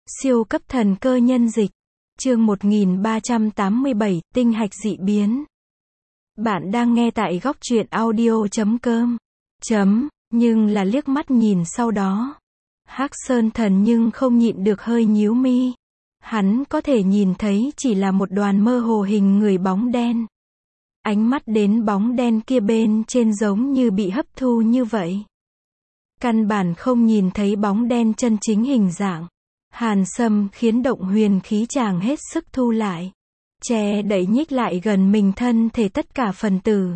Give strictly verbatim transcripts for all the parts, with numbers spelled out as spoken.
Siêu cấp thần cơ nhân dịch. Chương một nghìn ba trăm tám mươi bảy, tinh hạch dị biến. Bạn đang nghe tại góc truyện audio chấm com. Chấm, nhưng là liếc mắt nhìn sau đó. Hắc Sơn Thần nhưng không nhịn được hơi nhíu mi. Hắn có thể nhìn thấy chỉ là một đoàn mơ hồ hình người bóng đen. Ánh mắt đến bóng đen kia bên trên giống như bị hấp thu như vậy. Căn bản không nhìn thấy bóng đen chân chính hình dạng. Hàn Sâm khiến động huyền khí chàng hết sức thu lại. Che đẩy nhích lại gần mình thân thể tất cả phần tử.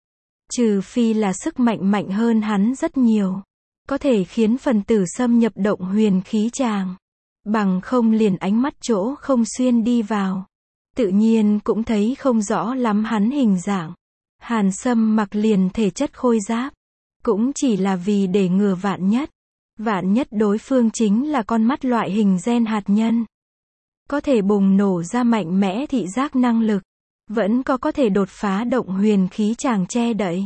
Trừ phi là sức mạnh mạnh hơn hắn rất nhiều. Có thể khiến phần tử xâm nhập động huyền khí chàng. Bằng không liền ánh mắt chỗ không xuyên đi vào. Tự nhiên cũng thấy không rõ lắm hắn hình dạng. Hàn Sâm mặc liền thể chất khôi giáp. Cũng chỉ là vì để ngừa vạn nhất. Vạn nhất đối phương chính là con mắt loại hình gen hạt nhân. Có thể bùng nổ ra mạnh mẽ thị giác năng lực. Vẫn có có thể đột phá động huyền khí chàng che đậy.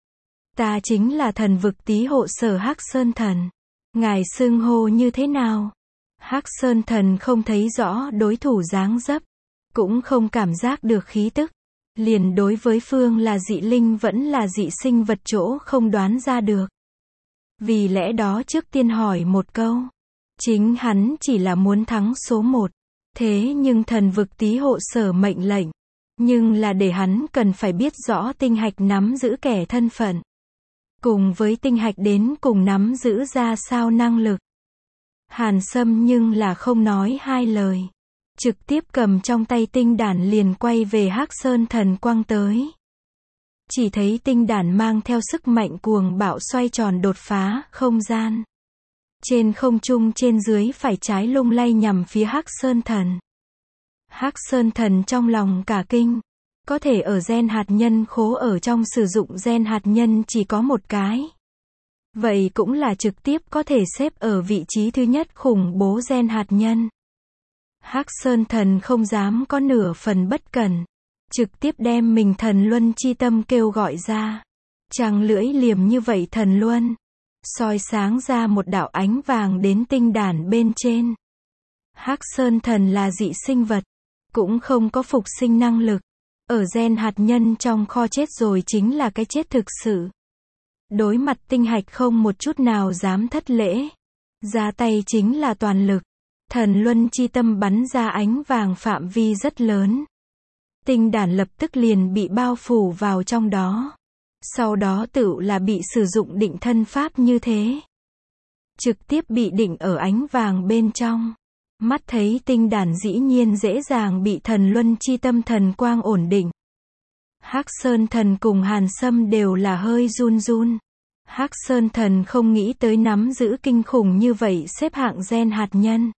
Ta chính là thần vực tý hộ sở Hắc Sơn Thần. Ngài xưng hô như thế nào? Hắc Sơn Thần không thấy rõ đối thủ dáng dấp. Cũng không cảm giác được khí tức. Liền đối với phương là dị linh vẫn là dị sinh vật chỗ không đoán ra được. Vì lẽ đó trước tiên hỏi một câu. Chính hắn chỉ là muốn thắng số một. Thế nhưng thần vực tý hộ sở mệnh lệnh. Nhưng là để hắn cần phải biết rõ tinh hạch nắm giữ kẻ thân phận. Cùng với tinh hạch đến cùng nắm giữ ra sao năng lực. Hàn Sâm nhưng là không nói hai lời. Trực tiếp cầm trong tay tinh đản liền quay về Hắc Sơn Thần quăng tới. Chỉ thấy tinh đản mang theo sức mạnh cuồng bạo xoay tròn đột phá không gian. Trên không trung trên dưới phải trái lung lay nhằm phía Hắc Sơn Thần. Hắc Sơn Thần trong lòng cả kinh. Có thể ở gen hạt nhân khố ở trong sử dụng gen hạt nhân chỉ có một cái. Vậy cũng là trực tiếp có thể xếp ở vị trí thứ nhất khủng bố gen hạt nhân. Hắc Sơn Thần không dám có nửa phần bất cẩn. Trực tiếp đem mình thần luân chi tâm kêu gọi ra. Trăng lưỡi liềm như vậy thần luân. Soi sáng ra một đạo ánh vàng đến tinh đản bên trên. Hắc Sơn Thần là dị sinh vật. Cũng không có phục sinh năng lực. Ở gen hạt nhân trong kho chết rồi chính là cái chết thực sự. Đối mặt tinh hạch không một chút nào dám thất lễ. Ra tay chính là toàn lực. Thần luân chi tâm bắn ra ánh vàng phạm vi rất lớn. Tinh đản lập tức liền bị bao phủ vào trong đó. Sau đó tự là bị sử dụng định thân pháp như thế. Trực tiếp bị định ở ánh vàng bên trong. Mắt thấy tinh đản dĩ nhiên dễ dàng bị thần luân chi tâm thần quang ổn định. Hắc Sơn Thần cùng Hàn Sâm đều là hơi run run. Hắc Sơn Thần không nghĩ tới nắm giữ kinh khủng như vậy xếp hạng gen hạt nhân.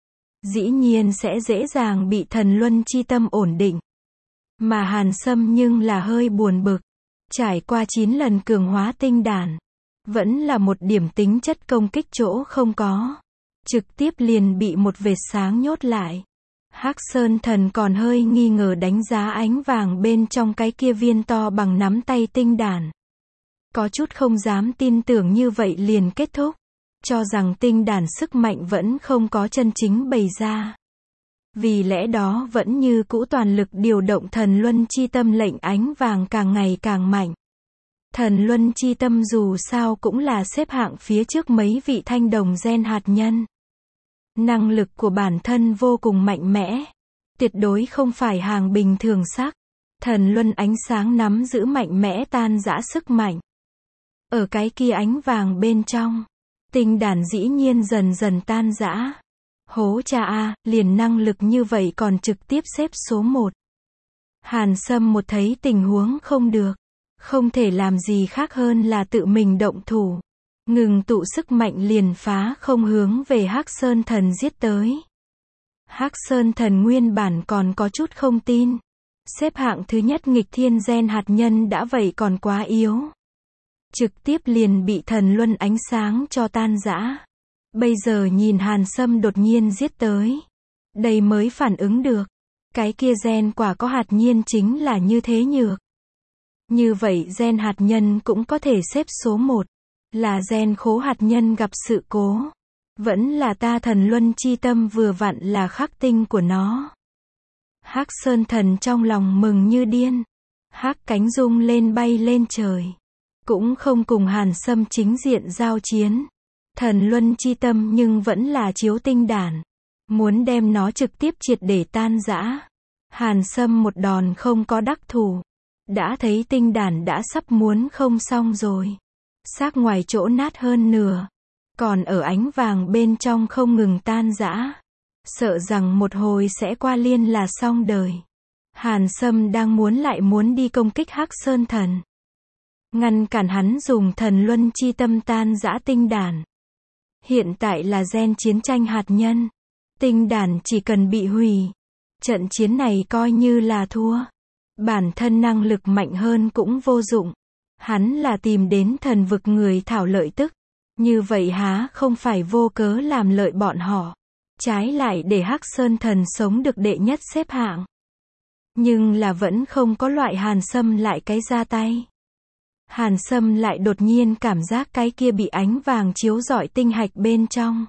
Dĩ nhiên sẽ dễ dàng bị thần luân chi tâm ổn định. Mà Hàn Sâm nhưng là hơi buồn bực. Trải qua chín lần cường hóa tinh đản. Vẫn là một điểm tính chất công kích chỗ không có. Trực tiếp liền bị một vệt sáng nhốt lại. Hắc Sơn Thần còn hơi nghi ngờ đánh giá ánh vàng bên trong cái kia viên to bằng nắm tay tinh đản. Có chút không dám tin tưởng như vậy liền kết thúc. Cho rằng tinh đản sức mạnh vẫn không có chân chính bày ra. Vì lẽ đó vẫn như cũ toàn lực điều động thần luân chi tâm lệnh ánh vàng càng ngày càng mạnh. Thần luân chi tâm dù sao cũng là xếp hạng phía trước mấy vị thanh đồng gen hạt nhân. Năng lực của bản thân vô cùng mạnh mẽ. Tuyệt đối không phải hàng bình thường sắc. Thần luân ánh sáng nắm giữ mạnh mẽ tan rã sức mạnh. Ở cái kia ánh vàng bên trong. Tinh đản dĩ nhiên dần dần tan rã. Hố cha a, liền năng lực như vậy còn trực tiếp xếp số một. Hàn Sâm một thấy tình huống không được. Không thể làm gì khác hơn là tự mình động thủ. Ngừng tụ sức mạnh liền phá không hướng về Hắc Sơn Thần giết tới. Hắc Sơn Thần nguyên bản còn có chút không tin. Xếp hạng thứ nhất nghịch thiên gen hạt nhân đã vậy còn quá yếu. Trực tiếp liền bị thần luân ánh sáng cho tan rã. Bây giờ nhìn Hàn Sâm đột nhiên giết tới. Đây mới phản ứng được. Cái kia gen quả có hạt nhiên chính là như thế nhược. Như vậy gen hạt nhân cũng có thể xếp số một. Là gen khố hạt nhân gặp sự cố. Vẫn là ta thần luân chi tâm vừa vặn là khắc tinh của nó. Hắc Sơn Thần trong lòng mừng như điên. Hắc cánh rung lên bay lên trời. Cũng không cùng Hàn Sâm chính diện giao chiến. Thần luân chi tâm nhưng vẫn là chiếu tinh đản. Muốn đem nó trực tiếp triệt để tan rã. Hàn Sâm một đòn không có đắc thủ. Đã thấy tinh đản đã sắp muốn không xong rồi. Xác ngoài chỗ nát hơn nửa. Còn ở ánh vàng bên trong không ngừng tan rã. Sợ rằng một hồi sẽ qua liên là xong đời. Hàn Sâm đang muốn lại muốn đi công kích Hắc Sơn Thần. Ngăn cản hắn dùng thần luân chi tâm tan rã tinh đản. Hiện tại là gen chiến tranh hạt nhân. Tinh đản chỉ cần bị hủy. Trận chiến này coi như là thua. Bản thân năng lực mạnh hơn cũng vô dụng. Hắn là tìm đến thần vực người thảo lợi tức. Như vậy há không phải vô cớ làm lợi bọn họ. Trái lại để Hắc Sơn Thần sống được đệ nhất xếp hạng. Nhưng là vẫn không có loại Hàn Sâm lại cái ra tay. Hàn Sâm lại đột nhiên cảm giác cái kia bị ánh vàng chiếu rọi tinh hạch bên trong.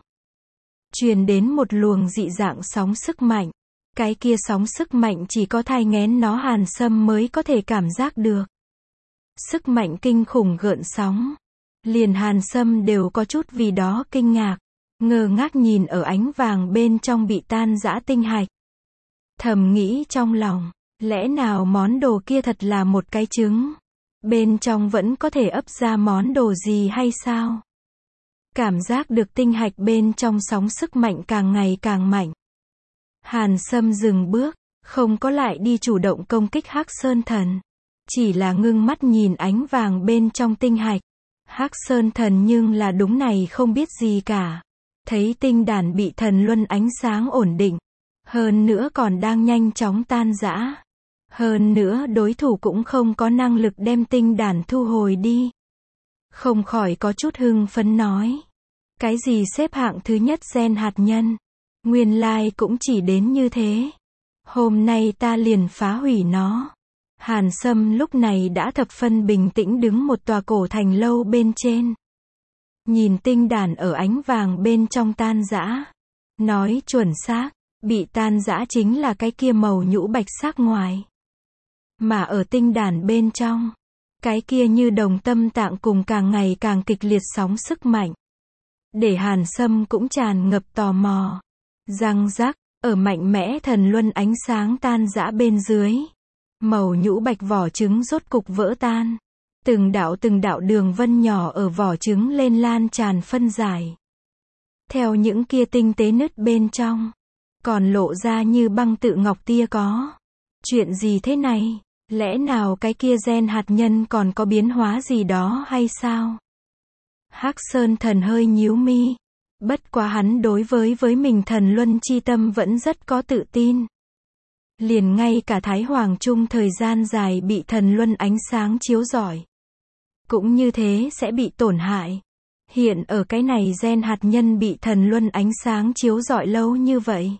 Truyền đến một luồng dị dạng sóng sức mạnh. Cái kia sóng sức mạnh chỉ có thai nghén nó Hàn Sâm mới có thể cảm giác được. Sức mạnh kinh khủng gợn sóng. Liền Hàn Sâm đều có chút vì đó kinh ngạc. Ngơ ngác nhìn ở ánh vàng bên trong bị tan rã tinh hạch. Thầm nghĩ trong lòng, lẽ nào món đồ kia thật là một cái trứng? Bên trong vẫn có thể ấp ra món đồ gì hay sao? Cảm giác được tinh hạch bên trong sóng sức mạnh càng ngày càng mạnh. Hàn Sâm dừng bước, không có lại đi chủ động công kích Hắc Sơn Thần. Chỉ là ngưng mắt nhìn ánh vàng bên trong tinh hạch. Hắc Sơn Thần nhưng là đúng này không biết gì cả. Thấy tinh đản bị thần luân ánh sáng ổn định. Hơn nữa còn đang nhanh chóng tan rã. Hơn nữa đối thủ cũng không có năng lực đem tinh đản thu hồi đi. Không khỏi có chút hưng phấn nói. Cái gì xếp hạng thứ nhất gen hạt nhân. Nguyên lai cũng chỉ đến như thế. Hôm nay ta liền phá hủy nó. Hàn Sâm lúc này đã thập phân bình tĩnh đứng một tòa cổ thành lâu bên trên. Nhìn tinh đản ở ánh vàng bên trong tan rã. Nói chuẩn xác, bị tan rã chính là cái kia màu nhũ bạch sắc ngoài. Mà ở tinh đản bên trong, cái kia như đồng tâm tạng cùng càng ngày càng kịch liệt sóng sức mạnh. Để Hàn Sâm cũng tràn ngập tò mò. Răng rắc, ở mạnh mẽ thần luân ánh sáng tan rã bên dưới. Màu nhũ bạch vỏ trứng rốt cục vỡ tan. Từng đạo từng đạo đường vân nhỏ ở vỏ trứng lên lan tràn phân giải. Theo những kia tinh tế nứt bên trong. Còn lộ ra như băng tự ngọc tia có. Chuyện gì thế này? Lẽ nào cái kia gen hạt nhân còn có biến hóa gì đó hay sao? Hắc Sơn Thần hơi nhíu mi. Bất quá hắn đối với với mình thần luân chi tâm vẫn rất có tự tin. Liền ngay cả Thái Hoàng Trung thời gian dài bị thần luân ánh sáng chiếu rọi. Cũng như thế sẽ bị tổn hại. Hiện ở cái này gen hạt nhân bị thần luân ánh sáng chiếu rọi lâu như vậy.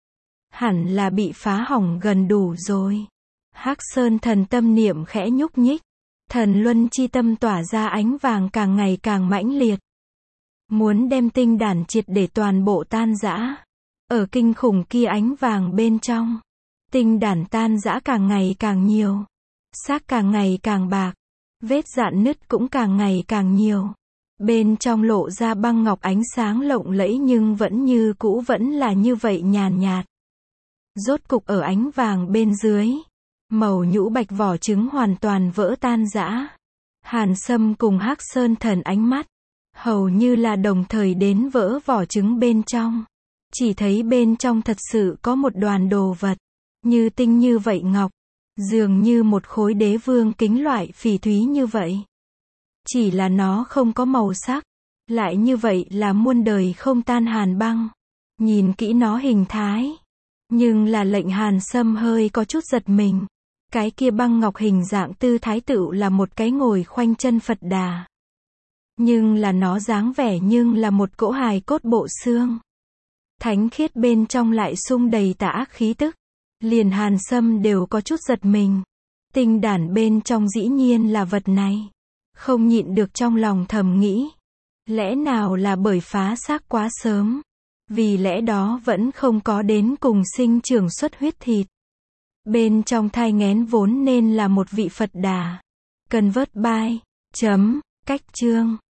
Hẳn là bị phá hỏng gần đủ rồi. Hắc Sơn Thần tâm niệm khẽ nhúc nhích. Thần luân chi tâm tỏa ra ánh vàng càng ngày càng mãnh liệt. Muốn đem tinh đản triệt để toàn bộ tan rã. Ở kinh khủng kia ánh vàng bên trong. Tinh đản tan rã càng ngày càng nhiều. Xác càng ngày càng bạc. Vết rạn nứt cũng càng ngày càng nhiều. Bên trong lộ ra băng ngọc ánh sáng lộng lẫy nhưng vẫn như cũ vẫn là như vậy nhàn nhạt. Rốt cục ở ánh vàng bên dưới. Màu nhũ bạch vỏ trứng hoàn toàn vỡ tan rã. Hàn Sâm cùng Hắc Sơn Thần ánh mắt. Hầu như là đồng thời đến vỡ vỏ trứng bên trong. Chỉ thấy bên trong thật sự có một đoàn đồ vật. Như tinh như vậy ngọc. Dường như một khối đế vương kính loại phỉ thúy như vậy. Chỉ là nó không có màu sắc. Lại như vậy là muôn đời không tan hàn băng. Nhìn kỹ nó hình thái. Nhưng là lệnh Hàn Sâm hơi có chút giật mình. Cái kia băng ngọc hình dạng tư thái tựu là một cái ngồi khoanh chân Phật Đà. Nhưng là nó dáng vẻ nhưng là một cỗ hài cốt bộ xương. Thánh khiết bên trong lại sung đầy tà ác khí tức. Liền Hàn Sâm đều có chút giật mình. Tinh đản bên trong dĩ nhiên là vật này. Không nhịn được trong lòng thầm nghĩ. Lẽ nào là bởi phá xác quá sớm? Vì lẽ đó vẫn không có đến cùng sinh trưởng xuất huyết thịt. Bên trong thai nghén vốn nên là một vị Phật Đà. Convert by. Chấm. Cách chương.